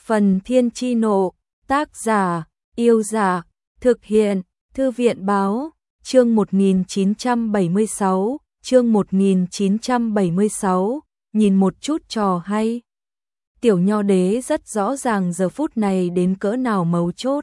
Phần Thiên Chi Nộ, tác giả, Yêu Giả, thực hiện, Thư viện Báo, chương 1976, nhìn một chút trò hay. Tiểu Nho Đế rất rõ ràng giờ phút này đến cỡ nào mấu chốt.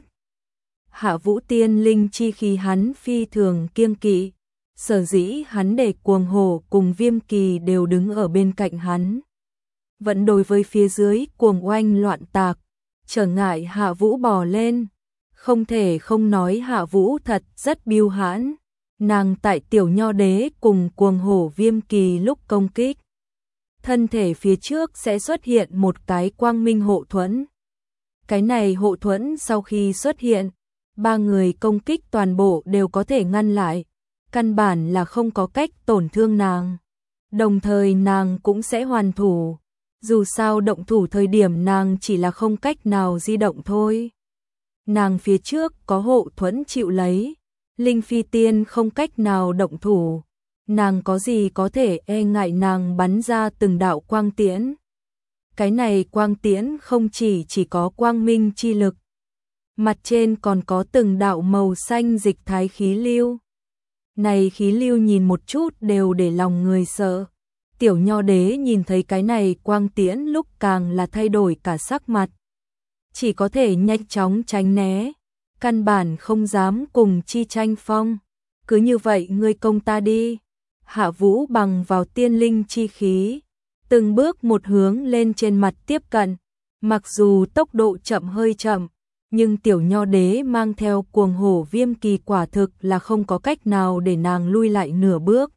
Hạ Vũ tiên linh chi khí hắn phi thường kiêng kỵ, sở dĩ hắn để Cuồng Hổ cùng Viêm Kỳ đều đứng ở bên cạnh hắn. Vẫn đối với phía dưới cuồng oanh loạn tạc, trở ngại Hạ Vũ bò lên. Không thể không nói Hạ Vũ thật rất biêu hãn. Nàng tại Tiểu Nho Đế cùng Cuồng Hổ Viêm Kỳ lúc công kích, thân thể phía trước sẽ xuất hiện một cái quang minh hộ thuẫn. Cái này hộ thuẫn sau khi xuất hiện, ba người công kích toàn bộ đều có thể ngăn lại, căn bản là không có cách tổn thương nàng. Đồng thời nàng cũng sẽ hoàn thủ, dù sao động thủ thời điểm nàng chỉ là không cách nào di động thôi. Nàng phía trước có hộ thuẫn chịu lấy, Linh Phi Tiên không cách nào động thủ, nàng có gì có thể e ngại nàng bắn ra từng đạo quang tiễn. Cái này quang tiễn không chỉ có quang minh chi lực, mặt trên còn có từng đạo màu xanh dịch thái khí lưu. Này khí lưu nhìn một chút đều để lòng người sợ. Tiểu Nho Đế nhìn thấy cái này quang tiễn lúc càng là thay đổi cả sắc mặt. Chỉ có thể nhanh chóng tránh né, căn bản không dám cùng chi tranh phong. Cứ như vậy ngươi công ta đi. Hạ Vũ bằng vào tiên linh chi khí, từng bước một hướng lên trên mặt tiếp cận. Mặc dù tốc độ hơi chậm, nhưng Tiểu Nho Đế mang theo Cuồng Hổ Viêm Kỳ quả thực là không có cách nào để nàng lui lại nửa bước.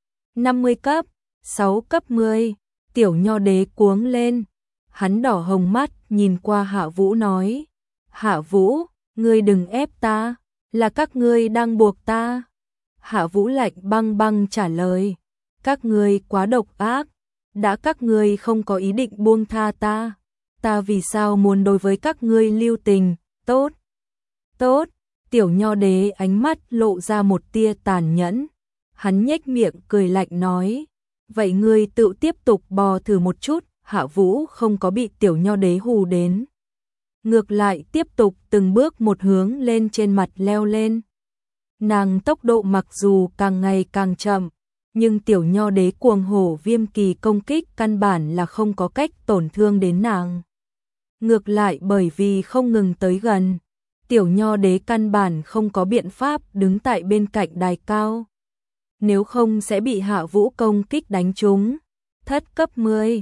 50 cấp, 6 cấp 10, Tiểu Nho Đế cuống lên. Hắn đỏ hồng mắt nhìn qua Hạ Vũ nói: Hạ Vũ, ngươi đừng ép ta, là các ngươi đang buộc ta. Hạ Vũ lạnh băng băng trả lời: các ngươi quá độc ác, đã các ngươi không có ý định buông tha ta, ta vì sao muốn đối với các ngươi lưu tình. Tốt, tốt. Tiểu Nho Đế ánh mắt lộ ra một tia tàn nhẫn, hắn nhếch miệng cười lạnh nói: vậy ngươi tự tiếp tục bò thử một chút. Hạ Vũ không có bị Tiểu Nho Đế hù đến, ngược lại tiếp tục từng bước một hướng lên trên mặt leo lên. Nàng tốc độ mặc dù càng ngày càng chậm, nhưng Tiểu Nho Đế Cuồng Hổ Viêm Kỳ công kích căn bản là không có cách tổn thương đến nàng. Ngược lại bởi vì không ngừng tới gần, Tiểu Nho Đế căn bản không có biện pháp đứng tại bên cạnh đài cao. Nếu không sẽ bị Hạ Vũ công kích đánh trúng. Thất cấp 10,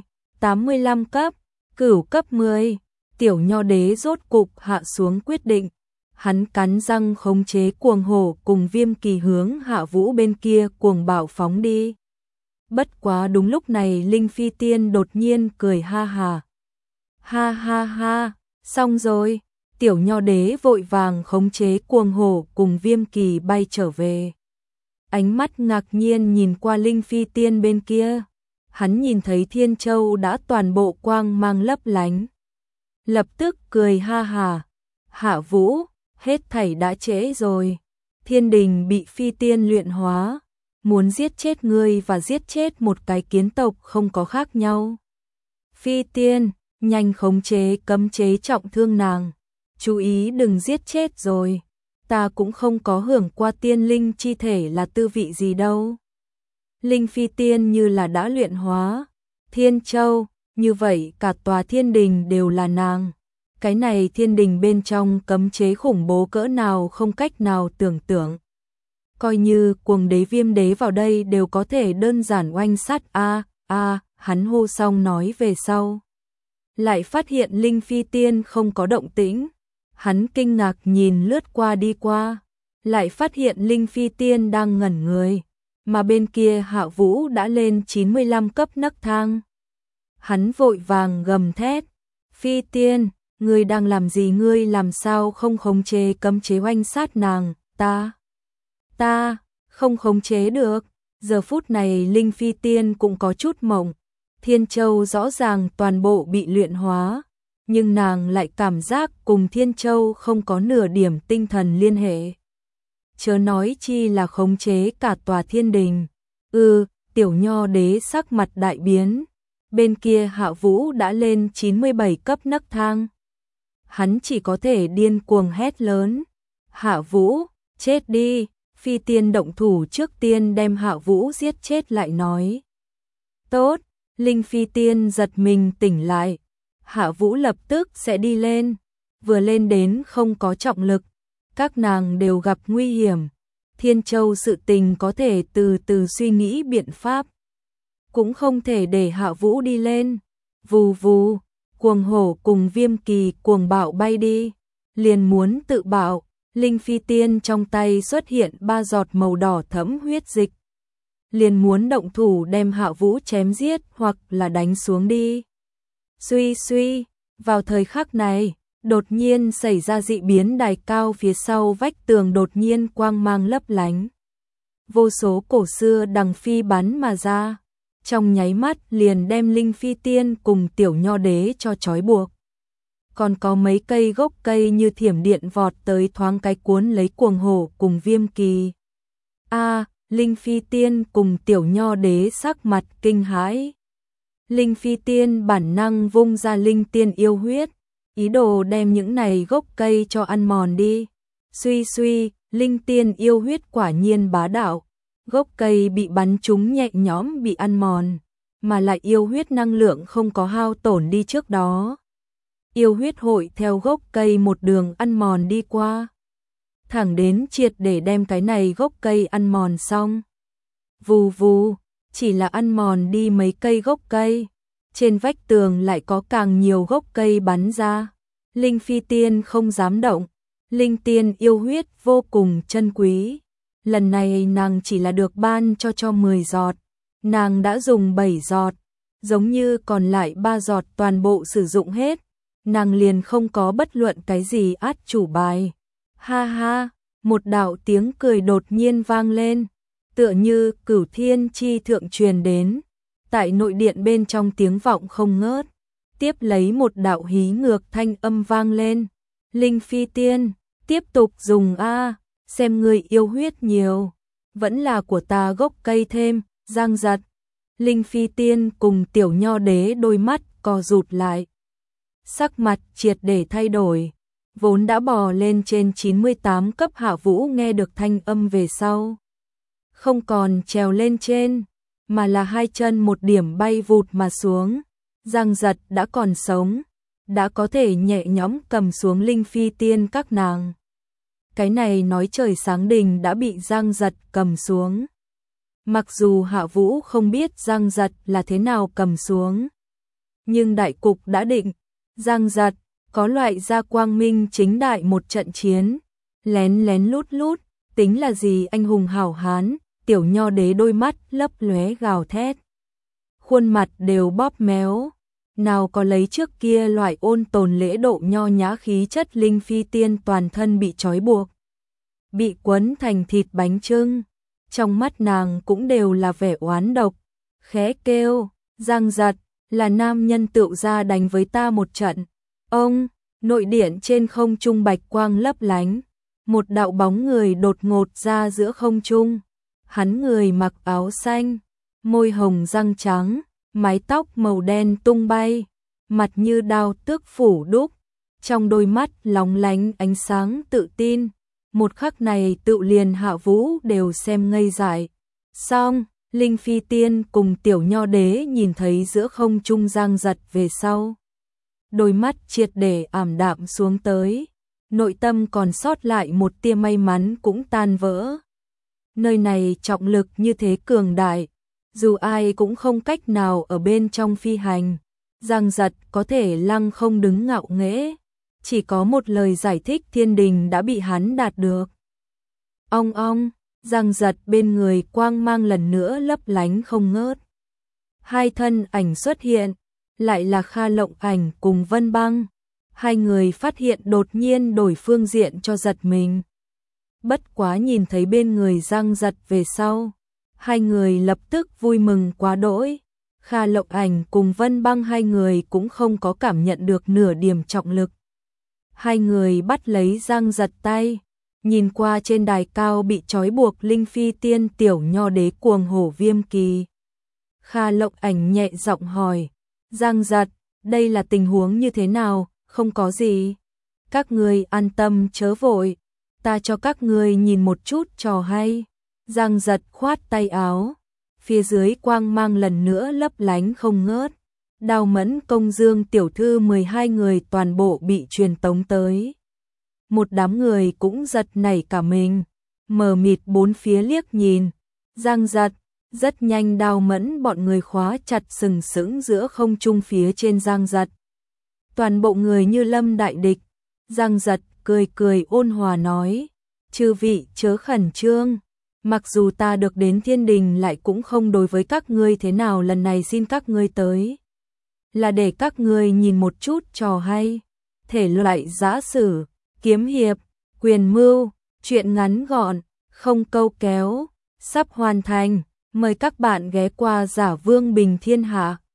85 cấp, cửu cấp 10, Tiểu Nho Đế rốt cục hạ xuống quyết định. Hắn cắn răng khống chế Cuồng Hổ cùng Viêm Kỳ hướng Hạ Vũ bên kia cuồng bạo phóng đi. Bất quá đúng lúc này Linh Phi Tiên đột nhiên cười ha hà. Ha ha ha, xong rồi. Tiểu Nho Đế vội vàng khống chế Cuồng Hổ cùng Viêm Kỳ bay trở về. Ánh mắt ngạc nhiên nhìn qua Linh Phi Tiên bên kia. Hắn nhìn thấy Thiên Châu đã toàn bộ quang mang lấp lánh. Lập tức cười ha hà. Hạ Vũ, hết thảy đã trễ rồi. Thiên đình bị Phi Tiên luyện hóa, muốn giết chết ngươi và giết chết một cái kiến tộc không có khác nhau. Phi Tiên, nhanh khống chế cấm chế trọng thương nàng. Chú ý đừng giết chết rồi. Ta cũng không có hưởng qua tiên linh chi thể là tư vị gì đâu. Linh Phi Tiên như là đã luyện hóa Thiên Châu, như vậy cả tòa thiên đình đều là nàng. Cái này thiên đình bên trong cấm chế khủng bố cỡ nào không cách nào tưởng tượng. Coi như Cuồng Đế Viêm Đế vào đây đều có thể đơn giản oanh sát. Hắn hô xong nói về sau, lại phát hiện Linh Phi Tiên không có động tĩnh. Hắn kinh ngạc nhìn lướt qua đi qua, lại phát hiện Linh Phi Tiên đang ngẩn người, mà bên kia Hạ Vũ đã lên 95 cấp nấc thang. Hắn vội vàng gầm thét: Phi Tiên, ngươi đang làm gì? Ngươi làm sao không khống chế cấm chế oanh sát nàng? Ta không khống chế được. Giờ phút này Linh Phi Tiên cũng có chút mộng. Thiên Châu rõ ràng toàn bộ bị luyện hóa, nhưng nàng lại cảm giác cùng Thiên Châu không có nửa điểm tinh thần liên hệ. Chớ nói chi là khống chế cả tòa thiên đình. Tiểu Nho Đế sắc mặt đại biến. Bên kia Hạ Vũ đã lên 97 cấp nấc thang. hắn chỉ có thể điên cuồng hét lớn. Hạ Vũ, chết đi, Phi Tiên động thủ trước tiên đem Hạ Vũ giết chết lại nói. Tốt, Linh Phi Tiên giật mình tỉnh lại. Hạ Vũ lập tức sẽ đi lên, vừa lên đến không có trọng lực, các nàng đều gặp nguy hiểm. Thiên Châu sự tình có thể từ từ suy nghĩ biện pháp, cũng không thể để Hạ Vũ đi lên. Vù vù, cuồng hổ cùng Viêm Kỳ cuồng bạo bay đi, liền muốn tự bạo. Linh Phi Tiên trong tay xuất hiện 3 giọt màu đỏ thẫm huyết dịch, liền muốn động thủ đem Hạ Vũ chém giết hoặc là đánh xuống đi. Suy suy, vào thời khắc này, đột nhiên xảy ra dị biến, đài cao phía sau vách tường đột nhiên quang mang lấp lánh. Vô số cổ xưa đằng phi bắn mà ra, trong nháy mắt liền đem Linh Phi Tiên cùng Tiểu Nho Đế cho trói buộc. Còn có mấy cây gốc cây như thiểm điện vọt tới thoáng cái cuốn lấy cuồng hổ cùng Viêm Kỳ. Linh Phi Tiên cùng Tiểu Nho Đế sắc mặt kinh hãi. Linh Phi Tiên bản năng vung ra linh tiên yêu huyết, ý đồ đem những này gốc cây cho ăn mòn đi. Suy suy, linh tiên yêu huyết quả nhiên bá đạo. Gốc cây bị bắn trúng nhẹ nhõm bị ăn mòn, mà lại yêu huyết năng lượng không có hao tổn đi trước đó. Yêu huyết hội theo gốc cây một đường ăn mòn đi qua, thẳng đến triệt để đem cái này gốc cây ăn mòn xong. Vù vù, chỉ là ăn mòn đi mấy cây gốc cây, trên vách tường lại có càng nhiều gốc cây bắn ra. Linh Phi Tiên không dám động, linh tiên yêu huyết vô cùng chân quý. Lần này nàng chỉ là được ban cho 10 giọt, nàng đã dùng 7 giọt, giống như còn lại 3 giọt toàn bộ sử dụng hết, nàng liền không có bất luận cái gì át chủ bài. Ha ha, một đạo tiếng cười đột nhiên vang lên, tựa như cửu thiên chi thượng truyền đến, tại nội điện bên trong tiếng vọng không ngớt, tiếp lấy một đạo hí ngược thanh âm vang lên. Linh Phi Tiên, tiếp tục dùng xem người yêu huyết nhiều, vẫn là của ta gốc cây thêm, giang giật. Linh Phi Tiên cùng Tiểu Nho Đế đôi mắt co rụt lại, sắc mặt triệt để thay đổi. Vốn đã bò lên trên 98 cấp Hạ Vũ nghe được thanh âm về sau, không còn trèo lên trên, mà là hai chân một điểm bay vụt mà xuống. Giang giật đã còn sống, đã có thể nhẹ nhõm cầm xuống Linh Phi Tiên các nàng. Cái này nói trời sáng đình đã bị Giang giật cầm xuống. Mặc dù Hạ Vũ không biết Giang giật là thế nào cầm xuống, nhưng đại cục đã định. Giang giật có loại ra quang minh chính đại một trận chiến, lén lén lút lút, tính là gì anh hùng hảo hán. Tiểu Nho Đế đôi mắt lấp lóe gào thét, khuôn mặt đều bóp méo, nào có lấy trước kia loại ôn tồn lễ độ nho nhã khí chất. Linh Phi Tiên toàn thân bị trói buộc, bị quấn thành thịt bánh chưng, trong mắt nàng cũng đều là vẻ oán độc, khẽ kêu, Giang giật, là nam nhân tựu ra đánh với ta một trận. Ông, nội điện trên không trung bạch quang lấp lánh, một đạo bóng người đột ngột ra giữa không trung. Hắn người mặc áo xanh, môi hồng răng trắng, mái tóc màu đen tung bay, mặt như đao tước phủ đúc, trong đôi mắt lóng lánh ánh sáng tự tin. Một khắc này tự liền Hạ Vũ đều xem ngây dại. Xong, Linh Phi Tiên cùng Tiểu Nho Đế nhìn thấy giữa không trung Giang giật về sau, đôi mắt triệt để ảm đạm xuống tới, nội tâm còn sót lại một tia may mắn cũng tan vỡ. Nơi này trọng lực như thế cường đại, dù ai cũng không cách nào ở bên trong phi hành. Giang giật có thể lăng không đứng ngạo nghễ, chỉ có một lời giải thích thiên đình đã bị hắn đạt được. Ong ong, Giang giật bên người quang mang lần nữa lấp lánh không ngớt. Hai thân ảnh xuất hiện, lại là Kha Lộng Ảnh cùng Vân Băng. Hai người phát hiện đột nhiên đổi phương diện cho giật mình. Bất quá nhìn thấy bên người Giang giật về sau, hai người lập tức vui mừng quá đỗi. Kha Lộng Ảnh cùng Vân Băng hai người cũng không có cảm nhận được nửa điểm trọng lực. Hai người bắt lấy Giang giật tay, nhìn qua trên đài cao bị trói buộc Linh Phi Tiên, Tiểu Nho Đế cuồng hổ Viêm Kỳ. Kha Lộng Ảnh nhẹ giọng hỏi, Giang giật, đây là tình huống như thế nào? Không có gì. Các ngươi an tâm chớ vội, ta cho các ngươi nhìn một chút trò hay. Giang Giật khoát tay áo, phía dưới quang mang lần nữa lấp lánh không ngớt. Đào Mẫn Công Dương tiểu thư 12 người toàn bộ bị truyền tống tới. Một đám người cũng giật nảy cả mình, mờ mịt bốn phía liếc nhìn. Giang Giật, rất nhanh Đào Mẫn bọn người khóa chặt sừng sững giữa không trung phía trên Giang Giật. Toàn bộ người như lâm đại địch. Giang Giật cười cười ôn hòa nói, chư vị chớ khẩn trương, mặc dù ta được đến thiên đình lại cũng không đối với các ngươi thế nào, lần này xin các ngươi tới là để các ngươi nhìn một chút trò hay, thể loại giã sử, kiếm hiệp, quyền mưu, truyện ngắn gọn, không câu kéo, sắp hoàn thành, mời các bạn ghé qua Giả Vương Bình Thiên Hạ.